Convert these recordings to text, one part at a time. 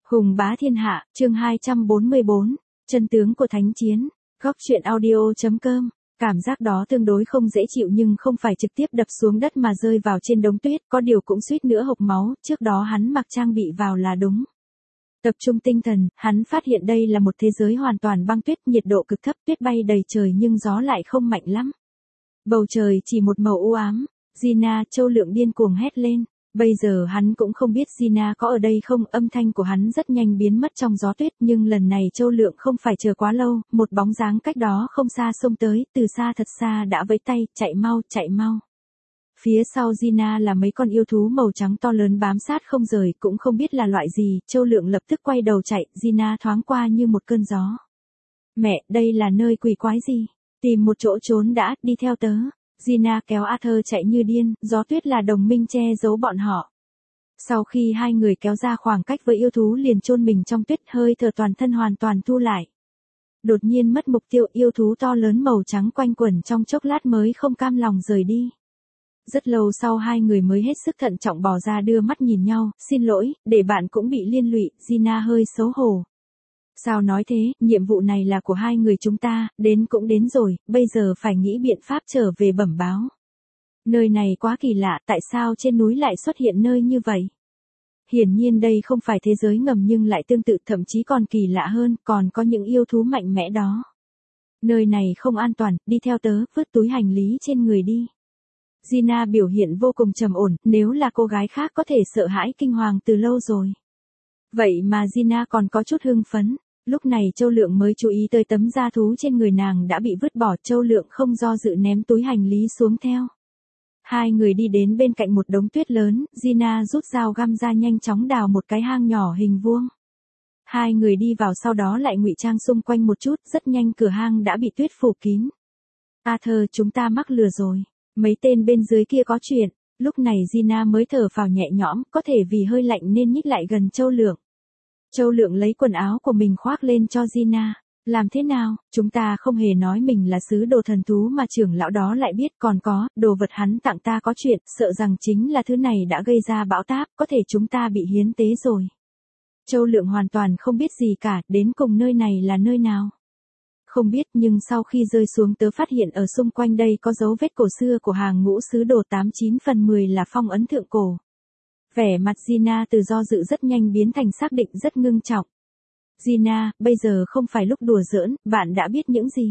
Hùng bá thiên hạ, chương 244, chân tướng của thánh chiến. Góc truyện audio.com. Cảm giác đó tương đối không dễ chịu nhưng không phải trực tiếp đập xuống đất mà rơi vào trên đống tuyết, có điều cũng suýt nữa hộc máu, trước đó hắn mặc trang bị vào là đúng. Tập trung tinh thần, hắn phát hiện đây là một thế giới hoàn toàn băng tuyết, nhiệt độ cực thấp, tuyết bay đầy trời nhưng gió lại không mạnh lắm. Bầu trời chỉ một màu u ám. Gina, Châu Lượng điên cuồng hét lên. Bây giờ hắn cũng không biết Gina có ở đây không, âm thanh của hắn rất nhanh biến mất trong gió tuyết, nhưng lần này Châu Lượng không phải chờ quá lâu, một bóng dáng cách đó không xa xông tới, từ xa thật xa đã vẫy tay, chạy mau, chạy mau. Phía sau Gina là mấy con yêu thú màu trắng to lớn bám sát không rời, cũng không biết là loại gì, Châu Lượng lập tức quay đầu chạy, Gina thoáng qua như một cơn gió. Mẹ, đây là nơi quỷ quái gì? Tìm một chỗ trốn đã, đi theo tớ. Gina kéo Arthur chạy như điên, gió tuyết là đồng minh che giấu bọn họ. Sau khi hai người kéo ra khoảng cách với yêu thú liền chôn mình trong tuyết, hơi thở toàn thân hoàn toàn thu lại. Đột nhiên mất mục tiêu, yêu thú to lớn màu trắng quanh quẩn trong chốc lát mới không cam lòng rời đi. Rất lâu sau hai người mới hết sức thận trọng bỏ ra đưa mắt nhìn nhau, xin lỗi, để bạn cũng bị liên lụy, Gina hơi xấu hổ. Sao nói thế, nhiệm vụ này là của hai người chúng ta, đến cũng đến rồi, bây giờ phải nghĩ biện pháp trở về bẩm báo. Nơi này quá kỳ lạ, tại sao trên núi lại xuất hiện nơi như vậy? Hiển nhiên đây không phải thế giới ngầm nhưng lại tương tự, thậm chí còn kỳ lạ hơn, còn có những yêu thú mạnh mẽ đó. Nơi này không an toàn, đi theo tớ, vứt túi hành lý trên người đi. Gina biểu hiện vô cùng trầm ổn, nếu là cô gái khác có thể sợ hãi kinh hoàng từ lâu rồi. Vậy mà Gina còn có chút hưng phấn. Lúc này Châu Lượng mới chú ý tới tấm da thú trên người nàng đã bị vứt bỏ, Châu Lượng không do dự ném túi hành lý xuống theo. Hai người đi đến bên cạnh một đống tuyết lớn, Gina rút dao găm ra nhanh chóng đào một cái hang nhỏ hình vuông. Hai người đi vào sau đó lại ngụy trang xung quanh một chút, rất nhanh cửa hang đã bị tuyết phủ kín. Arthur, chúng ta mắc lừa rồi. Mấy tên bên dưới kia có chuyện. Lúc này Gina mới thở phào nhẹ nhõm, có thể vì hơi lạnh nên nhích lại gần Châu Lượng. Châu Lượng lấy quần áo của mình khoác lên cho Gina. Làm thế nào, chúng ta không hề nói mình là sứ đồ thần thú mà trưởng lão đó lại biết, còn có, đồ vật hắn tặng ta có chuyện, sợ rằng chính là thứ này đã gây ra bão táp, có thể chúng ta bị hiến tế rồi. Châu Lượng hoàn toàn không biết gì cả, đến cùng nơi này là nơi nào. Không biết, nhưng sau khi rơi xuống tớ phát hiện ở xung quanh đây có dấu vết cổ xưa của hàng ngũ sứ đồ 89 phần 10 là phong ấn thượng cổ. Vẻ mặt Gina từ do dự rất nhanh biến thành xác định rất ngưng trọng. Gina, bây giờ không phải lúc đùa giỡn, bạn đã biết những gì?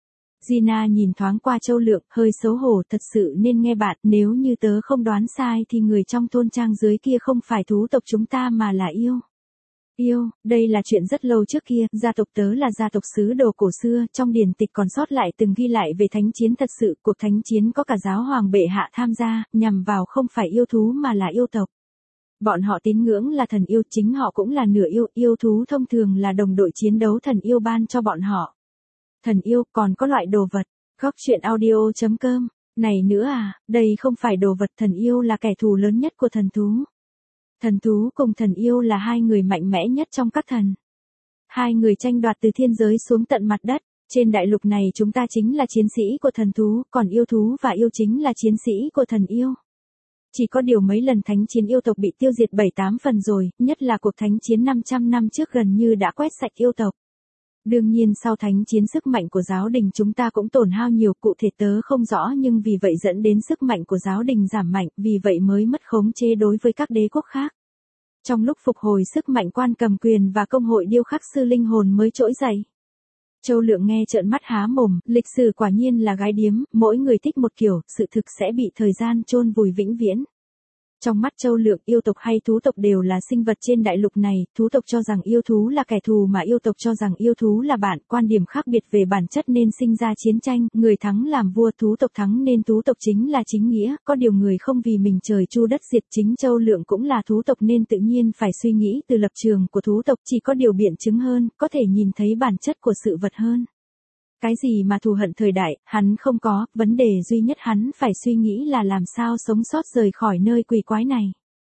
Gina nhìn thoáng qua Châu Lượng, hơi xấu hổ, thật sự nên nghe bạn, nếu như tớ không đoán sai thì người trong thôn trang dưới kia không phải thú tộc chúng ta mà là yêu. Yêu, đây là chuyện rất lâu trước kia, gia tộc tớ là gia tộc sứ đồ cổ xưa, trong điển tịch còn sót lại từng ghi lại về thánh chiến thật sự, cuộc thánh chiến có cả giáo hoàng bệ hạ tham gia, nhằm vào không phải yêu thú mà là yêu tộc. Bọn họ tín ngưỡng là thần yêu, chính họ cũng là nửa yêu, yêu thú thông thường là đồng đội chiến đấu thần yêu ban cho bọn họ. Thần yêu, còn có loại đồ vật. Góc truyện audio.com. Này nữa à, đây không phải đồ vật, thần yêu là kẻ thù lớn nhất của thần thú. Thần thú cùng thần yêu là hai người mạnh mẽ nhất trong các thần. Hai người tranh đoạt từ thiên giới xuống tận mặt đất. Trên đại lục này chúng ta chính là chiến sĩ của thần thú, còn yêu thú và yêu chính là chiến sĩ của thần yêu. Chỉ có điều mấy lần thánh chiến yêu tộc bị tiêu diệt 7-8 phần rồi, nhất là cuộc thánh chiến 500 năm trước gần như đã quét sạch yêu tộc. Đương nhiên sau thánh chiến sức mạnh của giáo đình chúng ta cũng tổn hao nhiều, cụ thể tớ không rõ nhưng vì vậy dẫn đến sức mạnh của giáo đình giảm mạnh, vì vậy mới mất khống chế đối với các đế quốc khác. Trong lúc phục hồi sức mạnh quan cầm quyền và công hội điêu khắc sư linh hồn mới trỗi dậy. Châu Lượng nghe trợn mắt há mồm, lịch sử quả nhiên là gái điếm, mỗi người thích một kiểu, sự thực sẽ bị thời gian chôn vùi vĩnh viễn. Trong mắt Châu Lượng, yêu tộc hay thú tộc đều là sinh vật trên đại lục này, thú tộc cho rằng yêu thú là kẻ thù mà yêu tộc cho rằng yêu thú là bạn, quan điểm khác biệt về bản chất nên sinh ra chiến tranh, người thắng làm vua, thú tộc thắng nên thú tộc chính là chính nghĩa, có điều người không vì mình trời chu đất diệt, chính Châu Lượng cũng là thú tộc nên tự nhiên phải suy nghĩ từ lập trường của thú tộc, chỉ có điều biện chứng hơn, có thể nhìn thấy bản chất của sự vật hơn. Cái gì mà thù hận thời đại, hắn không có, vấn đề duy nhất hắn phải suy nghĩ là làm sao sống sót rời khỏi nơi quỷ quái này.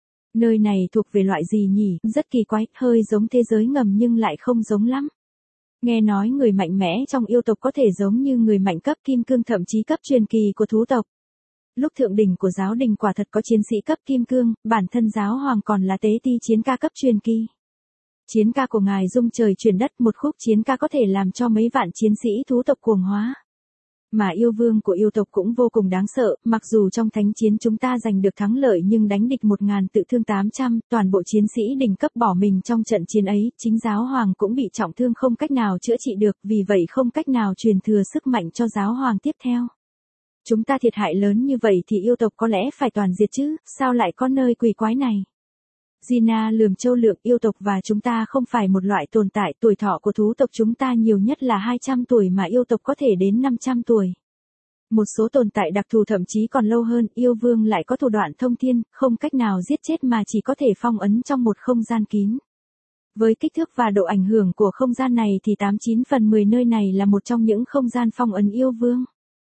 Nơi này thuộc về loại gì nhỉ, rất kỳ quái, hơi giống thế giới ngầm nhưng lại không giống lắm. Nghe nói người mạnh mẽ trong yêu tộc có thể giống như người mạnh cấp kim cương thậm chí cấp truyền kỳ của thú tộc. Lúc thượng đỉnh của giáo đình quả thật có chiến sĩ cấp kim cương, bản thân giáo hoàng còn là tế ti chiến ca cấp truyền kỳ. chiến ca của ngài rung trời chuyển đất, một khúc chiến ca có thể làm cho mấy vạn chiến sĩ thú tộc cuồng hóa. Mà yêu vương của yêu tộc cũng vô cùng đáng sợ, mặc dù trong thánh chiến chúng ta giành được thắng lợi nhưng đánh địch 1000 tự thương 800, toàn bộ chiến sĩ đỉnh cấp bỏ mình trong trận chiến ấy, chính giáo hoàng cũng bị trọng thương không cách nào chữa trị được, vì vậy không cách nào truyền thừa sức mạnh cho giáo hoàng tiếp theo. Chúng ta thiệt hại lớn như vậy thì yêu tộc có lẽ phải toàn diệt chứ, sao lại có nơi quỷ quái này? Gina lườm Châu Lượng, yêu tộc và chúng ta không phải một loại tồn tại, tuổi thọ của thú tộc chúng ta nhiều nhất là 200 tuổi mà yêu tộc có thể đến 500 tuổi. Một số tồn tại đặc thù thậm chí còn lâu hơn, yêu vương lại có thủ đoạn thông thiên, không cách nào giết chết mà chỉ có thể phong ấn trong một không gian kín. Với kích thước và độ ảnh hưởng của không gian này thì 89 phần 10 nơi này là một trong những không gian phong ấn yêu vương.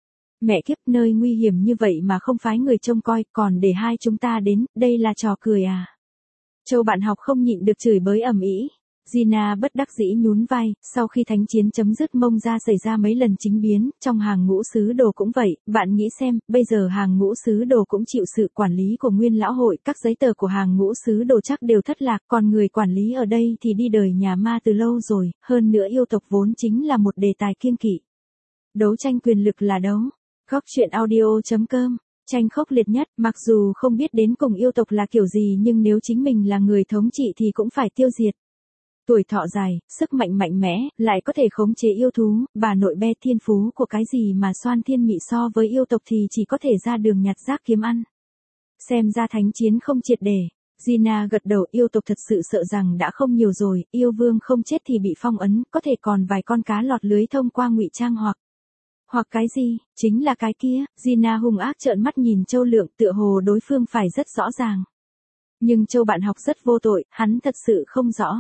Mẹ kiếp, nơi nguy hiểm như vậy mà không phái người trông coi, còn để hai chúng ta đến, đây là trò cười à? Châu bạn học không nhịn được chửi bới ầm ĩ. Gina bất đắc dĩ nhún vai, sau khi thánh chiến chấm dứt Mông Gia xảy ra mấy lần chính biến, trong hàng ngũ sứ đồ cũng vậy, bạn nghĩ xem, bây giờ hàng ngũ sứ đồ cũng chịu sự quản lý của Nguyên Lão Hội, các giấy tờ của hàng ngũ sứ đồ chắc đều thất lạc, còn người quản lý ở đây thì đi đời nhà ma từ lâu rồi, hơn nữa yêu tộc vốn chính là một đề tài kiêng kỵ. Đấu tranh quyền lực là đấu. Góc truyện audio.com. Tranh khốc liệt nhất, mặc dù không biết đến cùng yêu tộc là kiểu gì nhưng nếu chính mình là người thống trị thì cũng phải tiêu diệt. Tuổi thọ dài, sức mạnh mạnh mẽ, lại có thể khống chế yêu thú, bà nội be thiên phú của cái gì mà xoan thiên mị so với yêu tộc thì chỉ có thể ra đường nhặt rác kiếm ăn. Xem ra thánh chiến không triệt để. Gina gật đầu, yêu tộc thật sự sợ rằng đã không nhiều rồi, yêu vương không chết thì bị phong ấn, có thể còn vài con cá lọt lưới thông qua ngụy trang hoặc cái gì, chính là cái kia. Gina hung ác trợn mắt nhìn Châu Lượng, tựa hồ đối phương phải rất rõ ràng. Nhưng Châu bạn học rất vô tội, hắn thật sự không rõ.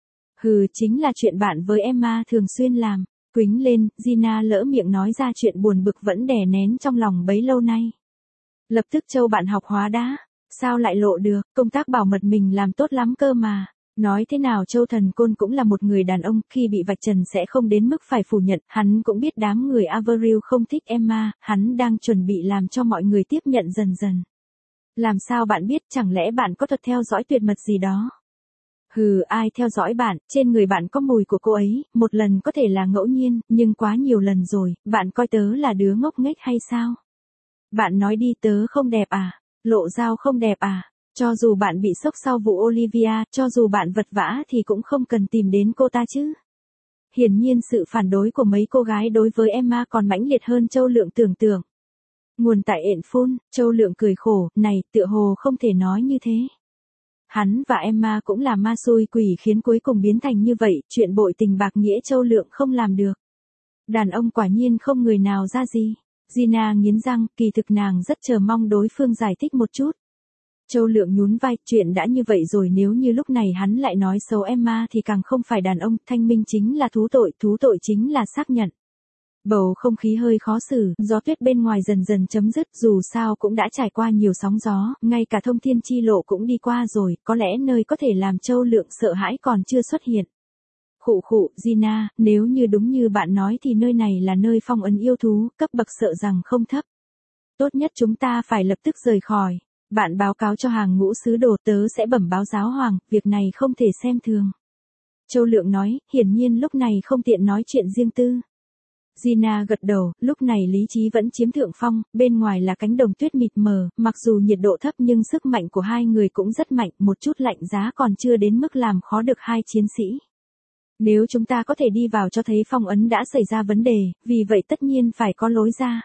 Hừ, chính là chuyện bạn với Emma thường xuyên làm. Quýnh lên, Gina lỡ miệng nói ra chuyện buồn bực vẫn đè nén trong lòng bấy lâu nay. Lập tức Châu bạn học hóa đá. Sao lại lộ được, công tác bảo mật mình làm tốt lắm cơ mà. Nói thế nào Châu Thần Côn cũng là một người đàn ông, khi bị vạch trần sẽ không đến mức phải phủ nhận, hắn cũng biết đám người Averil không thích Emma, hắn đang chuẩn bị làm cho mọi người tiếp nhận dần dần. Làm sao bạn biết, chẳng lẽ bạn có thuật theo dõi tuyệt mật gì đó? Hừ, ai theo dõi bạn, trên người bạn có mùi của cô ấy, một lần có thể là ngẫu nhiên, nhưng quá nhiều lần rồi, bạn coi tớ là đứa ngốc nghếch hay sao? Bạn nói đi, tớ không đẹp à? Lộ dao không đẹp à? Cho dù bạn bị sốc sau vụ Olivia, cho dù bạn vật vã thì cũng không cần tìm đến cô ta chứ. Hiển nhiên sự phản đối của mấy cô gái đối với Emma còn mãnh liệt hơn Châu Lượng tưởng tượng. Nguồn tại ện phun, Châu Lượng cười khổ, này, tựa hồ không thể nói như thế. Hắn và Emma cũng là ma xui quỷ khiến cuối cùng biến thành như vậy, chuyện bội tình bạc nghĩa Châu Lượng không làm được. Đàn ông quả nhiên không người nào ra gì. Gina nghiến răng, kỳ thực nàng rất chờ mong đối phương giải thích một chút. Châu Lượng nhún vai, chuyện đã như vậy rồi, nếu như lúc này hắn lại nói xấu Emma thì càng không phải đàn ông, thanh minh chính là thú tội chính là xác nhận. Bầu không khí hơi khó xử, gió tuyết bên ngoài dần dần chấm dứt, dù sao cũng đã trải qua nhiều sóng gió, ngay cả thông thiên chi lộ cũng đi qua rồi, có lẽ nơi có thể làm Châu Lượng sợ hãi còn chưa xuất hiện. Khụ khụ, Gina, nếu như đúng như bạn nói thì nơi này là nơi phong ấn yêu thú, cấp bậc sợ rằng không thấp. Tốt nhất chúng ta phải lập tức rời khỏi. Bạn báo cáo cho hàng ngũ sứ đồ, tớ sẽ bẩm báo giáo hoàng, việc này không thể xem thường. Châu Lượng nói, hiển nhiên lúc này không tiện nói chuyện riêng tư. Gina gật đầu, lúc này lý trí vẫn chiếm thượng phong, bên ngoài là cánh đồng tuyết mịt mờ, mặc dù nhiệt độ thấp nhưng sức mạnh của hai người cũng rất mạnh, một chút lạnh giá còn chưa đến mức làm khó được hai chiến sĩ. Nếu chúng ta có thể đi vào cho thấy phong ấn đã xảy ra vấn đề, vì vậy tất nhiên phải có lối ra.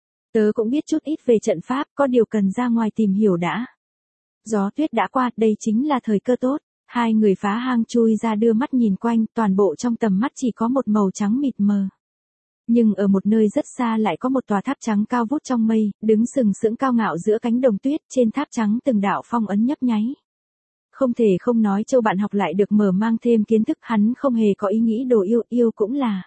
Tớ cũng biết chút ít về trận pháp, có điều cần ra ngoài tìm hiểu đã. Gió tuyết đã qua, đây chính là thời cơ tốt. Hai người phá hang chui ra đưa mắt nhìn quanh, toàn bộ trong tầm mắt chỉ có một màu trắng mịt mờ. Nhưng ở một nơi rất xa lại có một tòa tháp trắng cao vút trong mây, đứng sừng sững cao ngạo giữa cánh đồng tuyết, trên tháp trắng từng đạo phong ấn nhấp nháy. Không thể không nói Châu bạn học lại được mở mang thêm kiến thức, hắn không hề có ý nghĩ đồ yêu cũng là.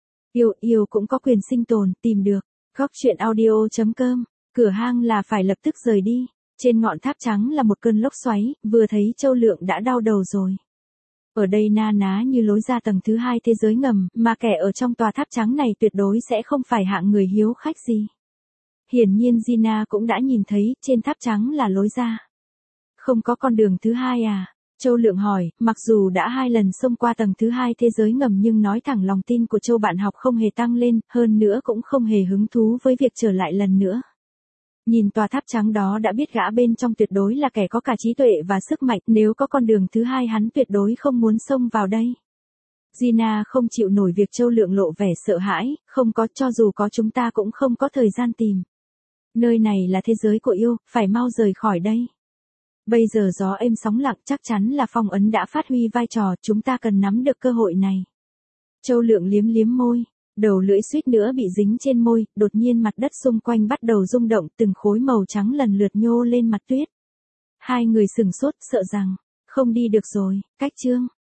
Yêu cũng có quyền sinh tồn, tìm được. Góc truyện audio.com, cửa hang là phải lập tức rời đi. Trên ngọn tháp trắng là một cơn lốc xoáy, vừa thấy Châu Lượng đã đau đầu rồi. Ở đây na ná như lối ra tầng thứ hai thế giới ngầm, mà kẻ ở trong tòa tháp trắng này tuyệt đối sẽ không phải hạng người hiếu khách gì. Hiển nhiên Gina cũng đã nhìn thấy, trên tháp trắng là lối ra. Không có con đường thứ hai à? Châu Lượng hỏi, mặc dù đã 2 lần xông qua tầng thứ 2 thế giới ngầm nhưng nói thẳng lòng tin của Châu bạn học không hề tăng lên, hơn nữa cũng không hề hứng thú với việc trở lại lần nữa. Nhìn tòa tháp trắng đó đã biết gã bên trong tuyệt đối là kẻ có cả trí tuệ và sức mạnh, nếu có con đường thứ hai hắn tuyệt đối không muốn xông vào đây. Gina không chịu nổi việc Châu Lượng lộ vẻ sợ hãi, không có, cho dù có chúng ta cũng không có thời gian tìm. Nơi này là thế giới của yêu, phải mau rời khỏi đây. Bây giờ gió êm sóng lặng, chắc chắn là phong ấn đã phát huy vai trò, chúng ta cần nắm được cơ hội này. Châu Lượng liếm liếm môi, đầu lưỡi suýt nữa bị dính trên môi, đột nhiên mặt đất xung quanh bắt đầu rung động, từng khối màu trắng lần lượt nhô lên mặt tuyết. Hai người sửng sốt, sợ rằng, không đi được rồi, cách chương.